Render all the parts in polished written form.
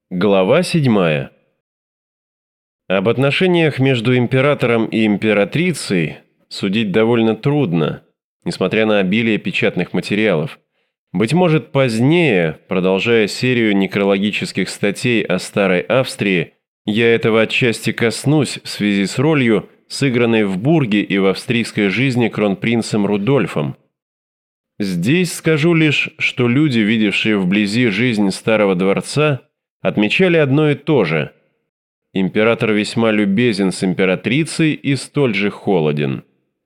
Глава 7. Об отношениях между императором и императрицей судить довольно трудно, несмотря на обилие печатных материалов. Быть может, позднее, продолжая серию некрологических статей о Старой Австрии, я этого отчасти коснусь в связи с ролью, сыгранной в Бурге и в австрийской жизни кронпринцем Рудольфом. Здесь скажу лишь, что люди, видевшие вблизи жизнь Старого дворца, отмечали одно и то же. Император весьма любезен с императрицей и столь же холоден.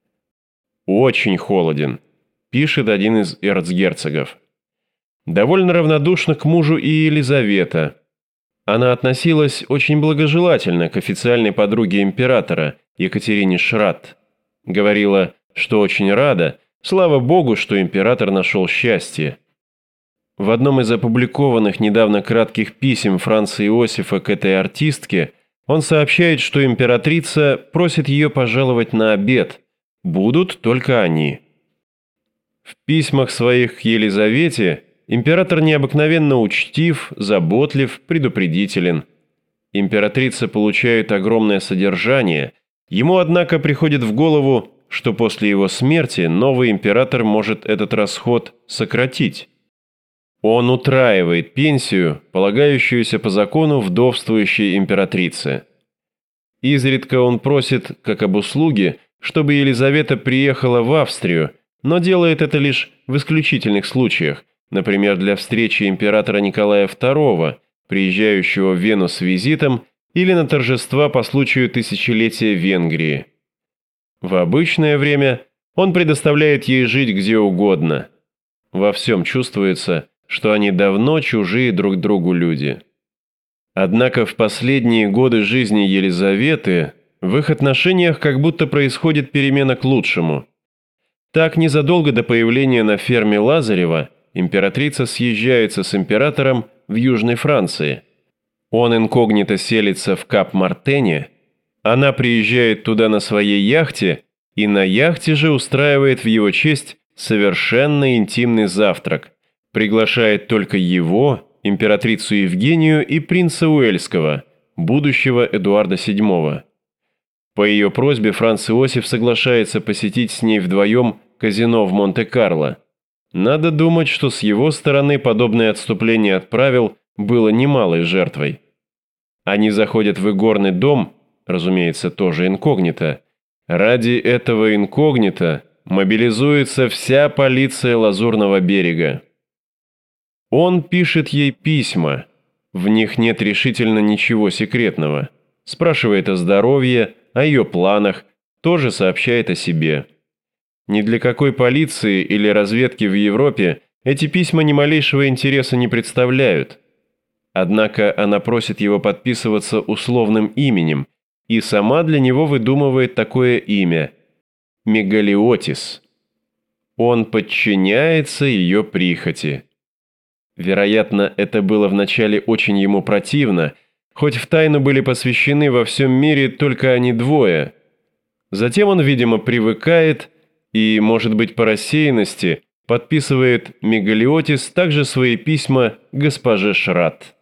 «Очень холоден», – пишет один из эрцгерцогов. Довольно равнодушна к мужу и Елизавета. Она относилась очень благожелательно к официальной подруге императора, Екатерине Шратт. Говорила, что очень рада, слава богу, что император нашел счастье. В одном из опубликованных недавно кратких писем Франца Иосифа к этой артистке он сообщает, что императрица просит ее пожаловать на обед. Будут только они. В письмах своих к Елизавете император необыкновенно учтив, заботлив, предупредителен. Императрица получает огромное содержание. Ему, однако, приходит в голову, что после его смерти новый император может этот расход сократить. Он утраивает пенсию, полагающуюся по закону вдовствующей императрице. Изредка он просит, как об услуге, чтобы Елизавета приехала в Австрию, но делает это лишь в исключительных случаях, например, для встречи императора Николая II, приезжающего в Вену с визитом, или на торжества по случаю тысячелетия Венгрии. В обычное время он предоставляет ей жить где угодно. Во всем чувствуется, что они давно чужие друг другу люди. Однако в последние годы жизни Елизаветы в их отношениях как будто происходит перемена к лучшему. Так, незадолго до появления на ферме Лазарева императрица съезжается с императором в Южной Франции. Он инкогнито селится в Кап-Мартене, она приезжает туда на своей яхте и на яхте же устраивает в его честь совершенно интимный завтрак, приглашает только его, императрицу Евгению и принца Уэльского, будущего Эдуарда VII. По ее просьбе Франц Иосиф соглашается посетить с ней вдвоем казино в Монте-Карло. Надо думать, что с его стороны подобное отступление от правил было немалой жертвой. Они заходят в игорный дом, разумеется, тоже инкогнито. Ради этого инкогнито мобилизуется вся полиция Лазурного берега. Он пишет ей письма, в них нет решительно ничего секретного. Спрашивает о здоровье, о ее планах, тоже сообщает о себе. Ни для какой полиции или разведки в Европе эти письма ни малейшего интереса не представляют. Однако она просит его подписываться условным именем и сама для него выдумывает такое имя – Мегалиотис. Он подчиняется ее прихоти. Вероятно, это было вначале очень ему противно, хоть в тайну были посвящены во всем мире только они двое. Затем он, видимо, привыкает и, может быть, по рассеянности, подписывает Мегалиотис также свои письма госпоже Шратт.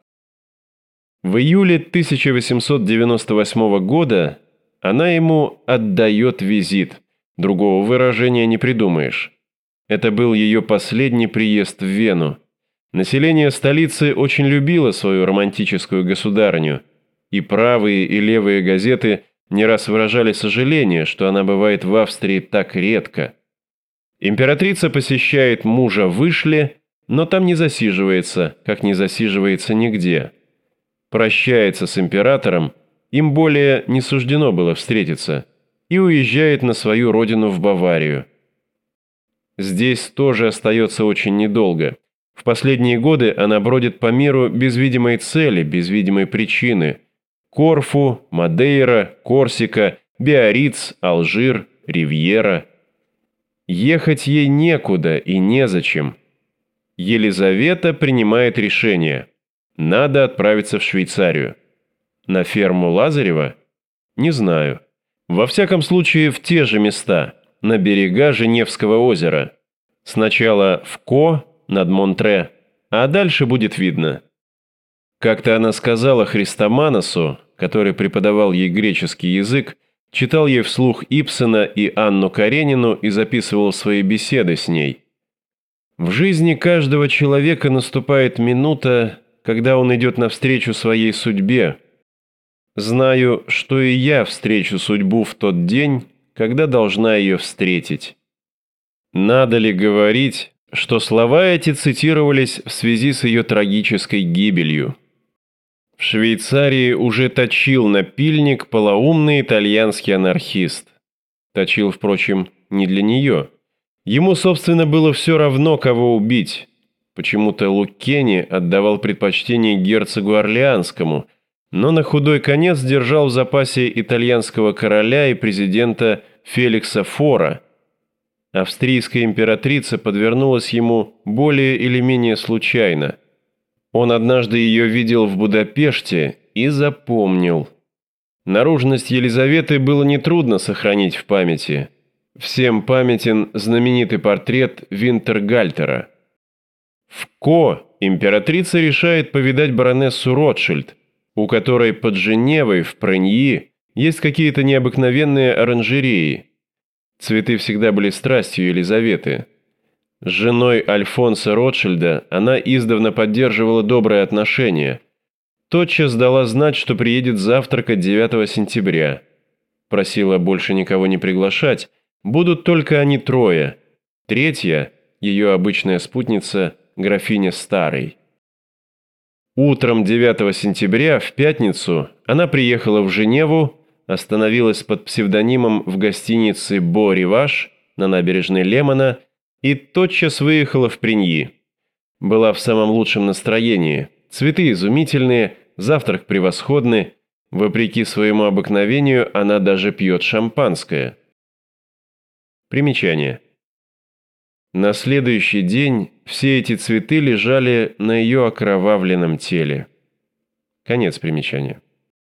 В июле 1898 года она ему отдает визит, другого выражения не придумаешь. Это был ее последний приезд в Вену. Население столицы очень любило свою романтическую государыню, и правые и левые газеты не раз выражали сожаление, что она бывает в Австрии так редко. Императрица посещает мужа в Ишле, но там не засиживается, как не засиживается нигде. Прощается с императором, им более не суждено было встретиться, и уезжает на свою родину в Баварию. Здесь тоже остается очень недолго. В последние годы она бродит по миру без видимой цели, без видимой причины. Корфу, Мадейра, Корсика, Биарриц, Алжир, Ривьера. Ехать ей некуда и незачем. Елизавета принимает решение. Надо отправиться в Швейцарию. На ферму Лазарева? Не знаю. Во всяком случае, в те же места, на берега Женевского озера. Сначала в Ко, над Монтре, а дальше будет видно. Как-то она сказала Христоманосу, который преподавал ей греческий язык, читал ей вслух Ибсена и Анну Каренину и записывал свои беседы с ней. В жизни каждого человека наступает минута, когда он идет навстречу своей судьбе. Знаю, что и я встречу судьбу в тот день, когда должна ее встретить. Надо ли говорить, что слова эти цитировались в связи с ее трагической гибелью? В Швейцарии уже точил напильник полоумный итальянский анархист. Точил, впрочем, не для нее. Ему, собственно, было все равно, кого убить. Почему-то Луккени отдавал предпочтение герцогу Орлеанскому, но на худой конец держал в запасе итальянского короля и президента Феликса Фора. Австрийская императрица подвернулась ему более или менее случайно. Он однажды ее видел в Будапеште и запомнил. Наружность Елизаветы было нетрудно сохранить в памяти. Всем памятен знаменитый портрет Винтергальтера. В Ко императрица решает повидать баронессу Ротшильд, у которой под Женевой в Преньи есть какие-то необыкновенные оранжереи. Цветы всегда были страстью Елизаветы. С женой Альфонса Ротшильда она издавна поддерживала добрые отношения. Тотчас дала знать, что приедет завтракать 9 сентября. Просила больше никого не приглашать, будут только они трое. Третья, ее обычная спутница, графиня Старой. Утром 9 сентября, в пятницу, она приехала в Женеву, остановилась под псевдонимом в гостинице «Бо-Риваж» на набережной Лемана и тотчас выехала в Преньи. Была в самом лучшем настроении, цветы изумительные, завтрак превосходный, вопреки своему обыкновению она даже пьет шампанское. Примечание. На следующий день все эти цветы лежали на ее окровавленном теле. Конец примечания.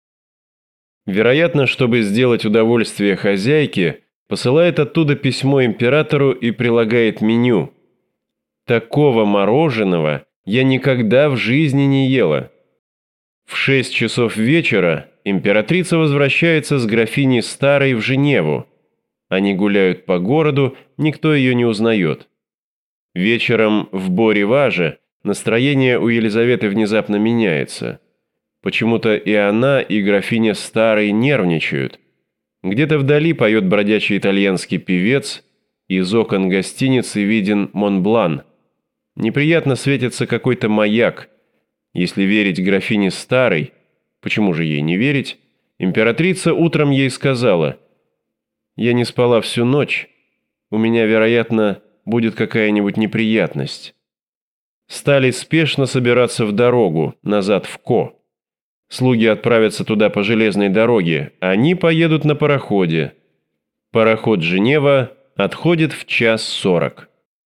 Вероятно, чтобы сделать удовольствие хозяйке, посылает оттуда письмо императору и прилагает меню. Такого мороженого я никогда в жизни не ела. В 6 часов вечера императрица возвращается с графиней Старой в Женеву. Они гуляют по городу, никто ее не узнает. Вечером в Бо-Риваже настроение у Елизаветы внезапно меняется. Почему-то и она, и графиня Старой нервничают. Где-то вдали поет бродячий итальянский певец, из окон гостиницы виден Монблан. Неприятно светится какой-то маяк. Если верить графине Старой, почему же ей не верить, императрица утром ей сказала: «Я не спала всю ночь, у меня, вероятно, будет какая-нибудь неприятность». Стали спешно собираться в дорогу, назад в Ко. Слуги отправятся туда по железной дороге, они поедут на пароходе. Пароход «Женева» отходит в 1:40.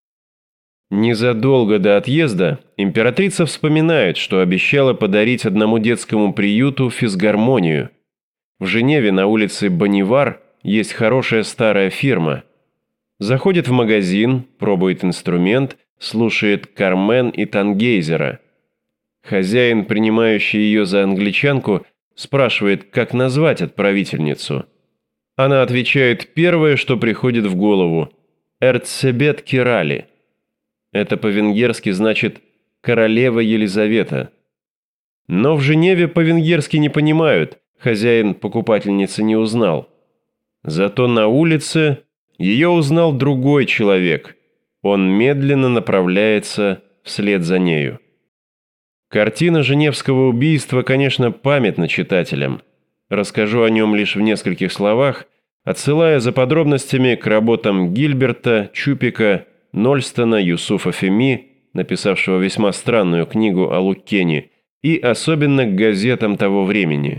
Незадолго до отъезда императрица вспоминает, что обещала подарить одному детскому приюту физгармонию. В Женеве на улице Бонивар есть хорошая старая фирма. Заходит в магазин, пробует инструмент, слушает Кармен и Тангейзера. Хозяин, принимающий ее за англичанку, спрашивает, как назвать отправительницу. Она отвечает первое, что приходит в голову – «Эрцебет Кирали». Это по-венгерски значит «королева Елизавета». Но в Женеве по-венгерски не понимают, хозяин покупательницы не узнал. Зато на улице ее узнал другой человек. Он медленно направляется вслед за нею. Картина женевского убийства, конечно, памятна читателям. Расскажу о нем лишь в нескольких словах, отсылая за подробностями к работам Гильберта, Чупика, Нольстона, Юсуфа Феми, написавшего весьма странную книгу о Луккени, и особенно к газетам того времени.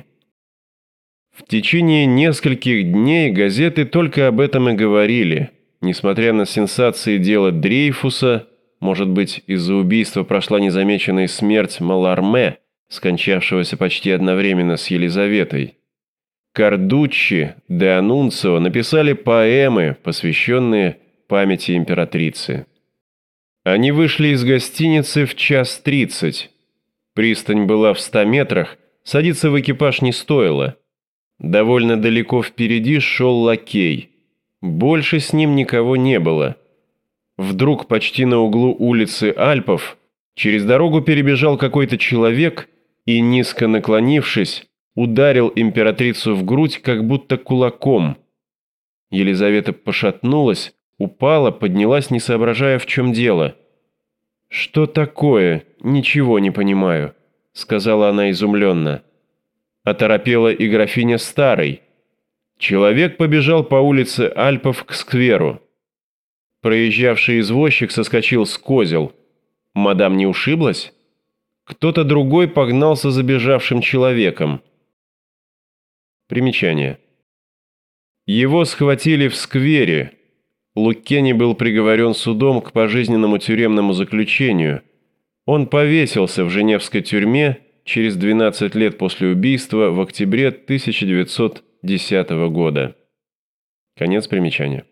В течение нескольких дней газеты только об этом и говорили, несмотря на сенсации дела Дрейфуса. Может быть, из-за убийства прошла незамеченная смерть Маларме, скончавшегося почти одновременно с Елизаветой. Кардуччи, де Анунцио написали поэмы, посвященные памяти императрицы. Они вышли из гостиницы в 1:30. Пристань была в 100 метрах, садиться в экипаж не стоило. Довольно далеко впереди шел лакей. Больше с ним никого не было. Вдруг почти на углу улицы Альпов через дорогу перебежал какой-то человек и, низко наклонившись, ударил императрицу в грудь, как будто кулаком. Елизавета пошатнулась, упала, поднялась, не соображая, в чем дело. «Что такое? Ничего не понимаю», — сказала она изумленно. Оторопела и графиня Старой. Человек побежал по улице Альпов к скверу. Проезжавший извозчик соскочил с козел. Мадам не ушиблась? Кто-то другой погнался за бежавшим человеком. Примечание. Его схватили в сквере. Луккени был приговорен судом к пожизненному тюремному заключению. Он повесился в женевской тюрьме через 12 лет после убийства в октябре 1910 года. Конец примечания.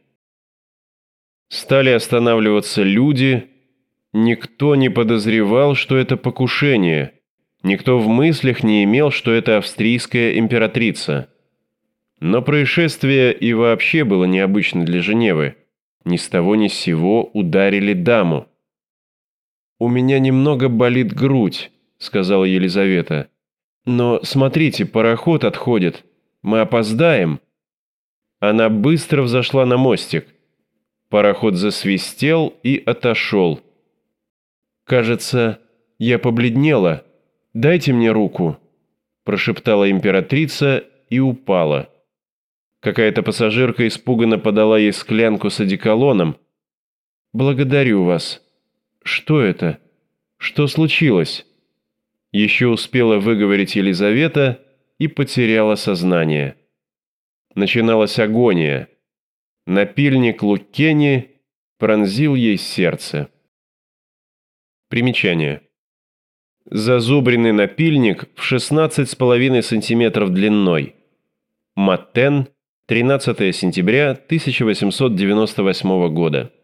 Стали останавливаться люди. Никто не подозревал, что это покушение. Никто в мыслях не имел, что это австрийская императрица. Но происшествие и вообще было необычно для Женевы. Ни с того ни с сего ударили даму. «У меня немного болит грудь», — сказала Елизавета. «Но смотрите, пароход отходит. Мы опоздаем». Она быстро взошла на мостик. Пароход засвистел и отошел. «Кажется, я побледнела. Дайте мне руку», – прошептала императрица и упала. Какая-то пассажирка испуганно подала ей склянку с одеколоном. «Благодарю вас. Что это? Что случилось?» Еще успела выговорить Елизавета и потеряла сознание. Начиналась агония. Напильник Луккени пронзил ей сердце. Примечание. Зазубренный напильник в 16,5 см длиной. Маттен, 13 сентября 1898 года.